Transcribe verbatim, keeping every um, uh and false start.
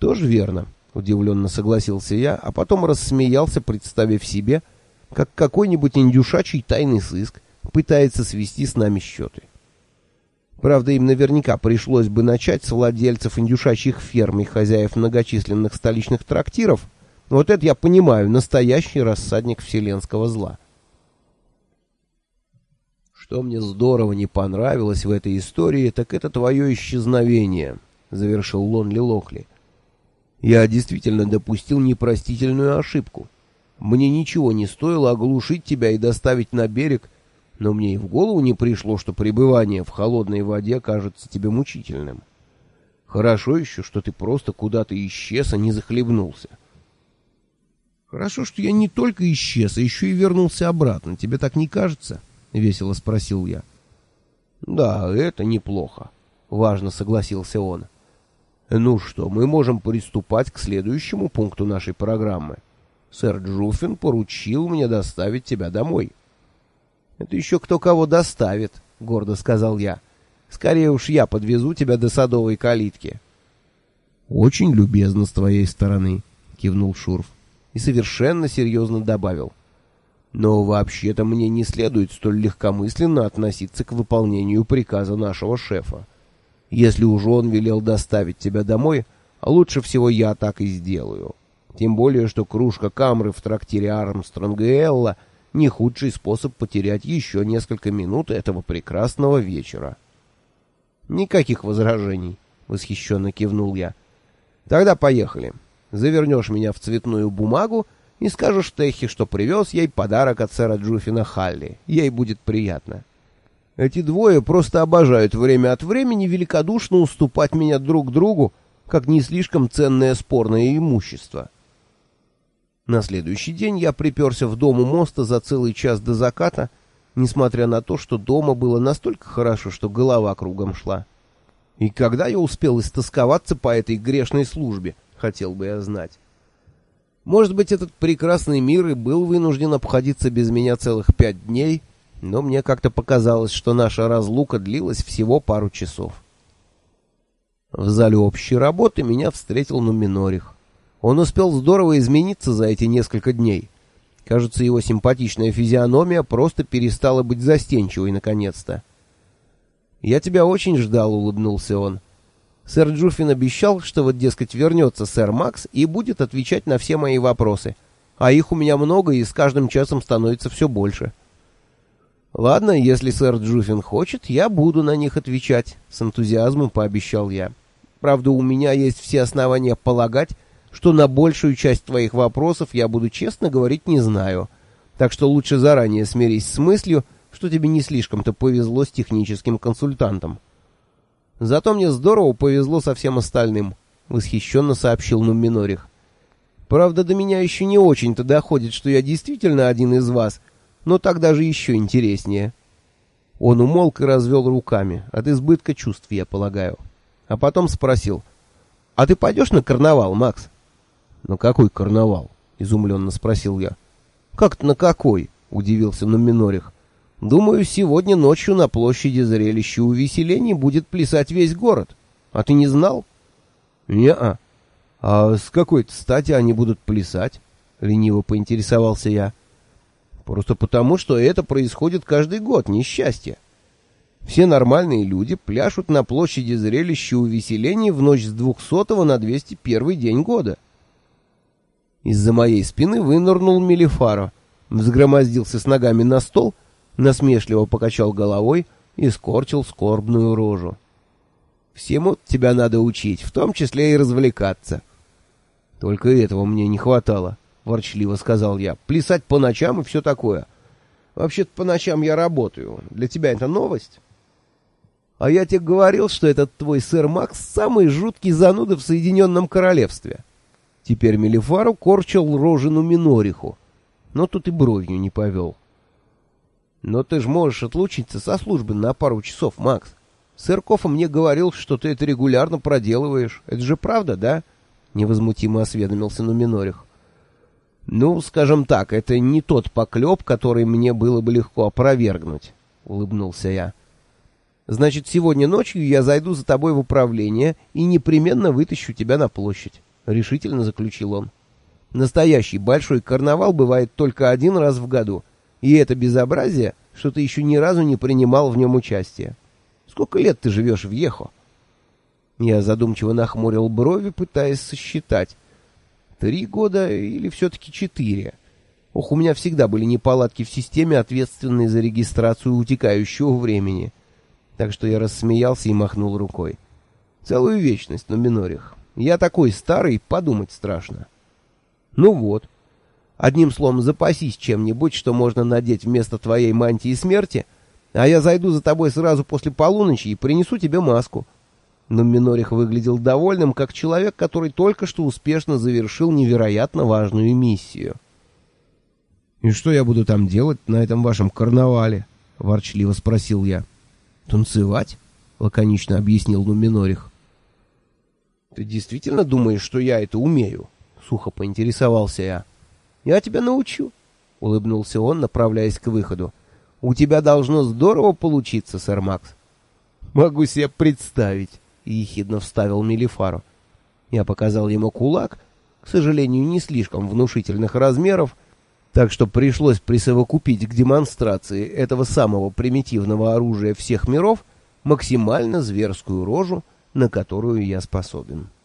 Тоже верно, удивленно согласился я, а потом рассмеялся, представив себе, как какой-нибудь индюшачий тайный сыск пытается свести с нами счеты. Правда, им наверняка пришлось бы начать с владельцев индюшачьих ферм и хозяев многочисленных столичных трактиров. Вот это я понимаю, настоящий рассадник вселенского зла. Что мне здорово не понравилось в этой истории, так это твое исчезновение, завершил Лонли Локли. Я действительно допустил непростительную ошибку. Мне ничего не стоило оглушить тебя и доставить на берег, но мне и в голову не пришло, что пребывание в холодной воде кажется тебе мучительным. Хорошо еще, что ты просто куда-то исчез, а не захлебнулся. Хорошо, что я не только исчез, а еще и вернулся обратно. Тебе так не кажется? — весело спросил я. Да, это неплохо, — важно согласился он. Ну что, мы можем приступать к следующему пункту нашей программы. Сэр Джуффин поручил мне доставить тебя домой. Это еще кто кого доставит, — гордо сказал я. Скорее уж я подвезу тебя до садовой калитки. Очень любезно с твоей стороны, — кивнул Шурф и совершенно серьезно добавил. Но вообще-то мне не следует столь легкомысленно относиться к выполнению приказа нашего шефа. Если уж он велел доставить тебя домой, лучше всего я так и сделаю. Тем более, что кружка камры в трактире Армстронга и Элла — не худший способ потерять еще несколько минут этого прекрасного вечера. Никаких возражений, — восхищенно кивнул я. Тогда поехали. Завернешь меня в цветную бумагу и скажешь Техе, что привез ей подарок от сэра Джуффина Халли. Ей будет приятно. Эти двое просто обожают время от времени великодушно уступать меня друг другу, как не слишком ценное спорное имущество. На следующий день я приперся в дом у моста за целый час до заката, несмотря на то, что дома было настолько хорошо, что голова кругом шла. И когда я успел истосковаться по этой грешной службе, хотел бы я знать. Может быть, этот прекрасный мир и был вынужден обходиться без меня целых пять дней, но мне как-то показалось, что наша разлука длилась всего пару часов. В зале общей работы меня встретил Нуминорих. Он успел здорово измениться за эти несколько дней. Кажется, его симпатичная физиономия просто перестала быть застенчивой наконец-то. «Я тебя очень ждал», — улыбнулся он. «Сэр Джуффин обещал, что вот, дескать, вернется сэр Макс и будет отвечать на все мои вопросы. А их у меня много, и с каждым часом становится все больше». «Ладно, если сэр Джуффин хочет, я буду на них отвечать», — с энтузиазмом пообещал я. «Правда, у меня есть все основания полагать, что на большую часть твоих вопросов я буду честно говорить не знаю, так что лучше заранее смирись с мыслью, что тебе не слишком-то повезло с техническим консультантом». «Зато мне здорово повезло со всем остальным», — восхищенно сообщил Нуминорих. «Правда, до меня еще не очень-то доходит, что я действительно один из вас, но так даже еще интереснее». Он умолк и развел руками, от избытка чувств, я полагаю. А потом спросил: «А ты пойдешь на карнавал, Макс?» «На какой карнавал?» — изумленно спросил я. «Как-то на какой?» — удивился Нуминорих. «Думаю, сегодня ночью на площади зрелища увеселений будет плясать весь город. А ты не знал?» «Не-а. А с какой-то стати они будут плясать?» — лениво поинтересовался я. «Просто потому, что это происходит каждый год, несчастье. Все нормальные люди пляшут на площади зрелища увеселений в ночь с двухсотого на двести первый день года». Из-за моей спины вынырнул Мелифаро, взгромоздился с ногами на стол, насмешливо покачал головой и скорчил скорбную рожу. «Всему тебя надо учить, в том числе и развлекаться». «Только этого мне не хватало», — ворчливо сказал я. «Плясать по ночам и все такое. Вообще-то по ночам я работаю. Для тебя это новость?» «А я тебе говорил, что этот твой сэр Макс самый жуткий зануда в Соединенном Королевстве». Теперь Мелифару корчил рожу Нуминориху, но тут и бровью не повел. «Но ты ж можешь отлучиться со службы на пару часов, Макс. Сэр Кофа мне говорил, что ты это регулярно проделываешь. Это же правда, да?» — невозмутимо осведомился Нуминорих. «Ну, скажем так, это не тот поклеп, который мне было бы легко опровергнуть», — улыбнулся я. «Значит, сегодня ночью я зайду за тобой в управление и непременно вытащу тебя на площадь. — решительно заключил он. «Настоящий большой карнавал бывает только один раз в году, и это безобразие, что ты еще ни разу не принимал в нем участие. Сколько лет ты живешь в Ехо?» Я задумчиво нахмурил брови, пытаясь сосчитать. Три года или все-таки четыре? Ох, у меня всегда были неполадки в системе, ответственной за регистрацию утекающего времени. Так что я рассмеялся и махнул рукой. Целую вечность, Нуминорих. Я такой старый, подумать страшно. Ну вот. Одним словом, запасись чем-нибудь, что можно надеть вместо твоей мантии смерти, а я зайду за тобой сразу после полуночи и принесу тебе маску. Нуминорих выглядел довольным, как человек, который только что успешно завершил невероятно важную миссию. «И что я буду там делать на этом вашем карнавале?» — ворчливо спросил я. «Танцевать?» — лаконично объяснил Нуминорих. «Ты действительно думаешь, что я это умею?» — сухо поинтересовался я. «Я тебя научу», — улыбнулся он, направляясь к выходу. «У тебя должно здорово получиться, сэр Макс». «Могу себе представить», — ехидно вставил Мелифаро. Я показал ему кулак, к сожалению, не слишком внушительных размеров, так что пришлось присовокупить к демонстрации этого самого примитивного оружия всех миров максимально зверскую рожу, на которую я способен.